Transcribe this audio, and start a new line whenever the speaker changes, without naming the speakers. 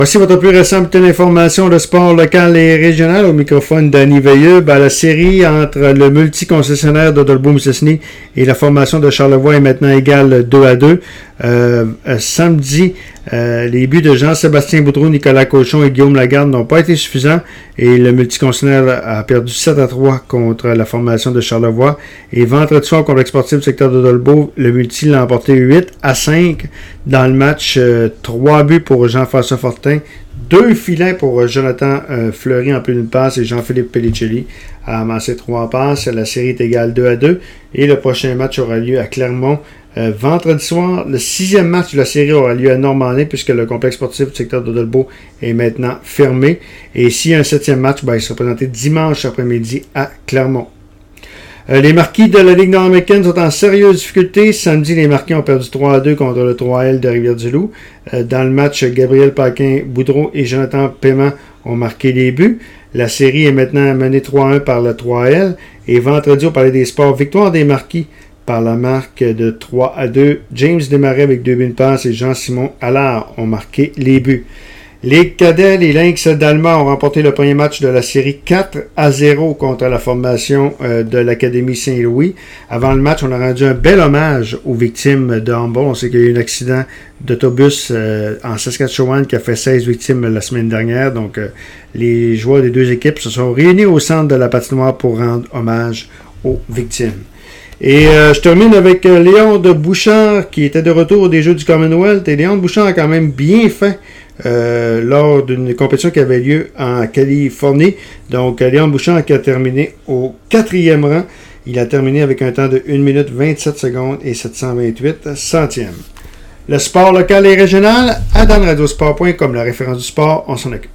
Voici votre plus récente bulletin d'information de sport local et régional au microphone d'Annie Veilleux. La série entre le multi-concessionnaire d'Audalbeau-Mistassini et la formation de Charlevoix est maintenant égale 2-2. Samedi, les buts de Jean-Sébastien Boudreau, Nicolas Cochon et Guillaume Lagarde n'ont pas été suffisants et le multi-concessionnaire a perdu 7-3 contre la formation de Charlevoix. Et vendredi soir contre l'Exportif du secteur d'Audalbeau, le multi l'a emporté 8-5 dans le match. 3 buts pour Jean-François Fortin, 2 filets pour Jonathan Fleury en plus d'une passe et Jean-Philippe Pellicelli a amassé 3 passes. La série est égale 2-2 et le prochain match aura lieu à Clermont vendredi soir. Le 6e match de la série aura lieu à Normandie puisque le complexe sportif du secteur d'Audalbeau est maintenant fermé. Et s'il y a un 7e match, il sera présenté dimanche après-midi à Clermont. Les Marquis de la Ligue nord-américaine sont en sérieuse difficulté. Samedi, les Marquis ont perdu 3-2 contre le 3L de Rivière-du-Loup. Dans le match, Gabriel Paquin-Boudreau et Jonathan Paiement ont marqué les buts. La série est maintenant menée 3-1 par le 3L. Et vendredi, au Palais des Sports, victoire des Marquis par la marque de 3-2. James Desmarais avec 2 buts de passe et Jean-Simon Allard ont marqué les buts. Les cadets, les Lynx d'Alma ont remporté le premier match de la série 4-0 contre la formation de l'Académie Saint-Louis. Avant le match, on a rendu un bel hommage aux victimes de handball. On sait qu'il y a eu un accident d'autobus en Saskatchewan qui a fait 16 victimes la semaine dernière. Donc, les joueurs des deux équipes se sont réunis au centre de la patinoire pour rendre hommage aux victimes. Et je termine avec Léon de Bouchard qui était de retour des Jeux du Commonwealth. Et Léon de Bouchard a quand même bien fait lors d'une compétition qui avait lieu en Californie. Donc, Léon Bouchard qui a terminé au 4e rang. Il a terminé avec un temps de 1 minute 27 secondes et 728 centièmes. Le sport local et régional à danradiosport.com, la référence du sport, on s'en occupe.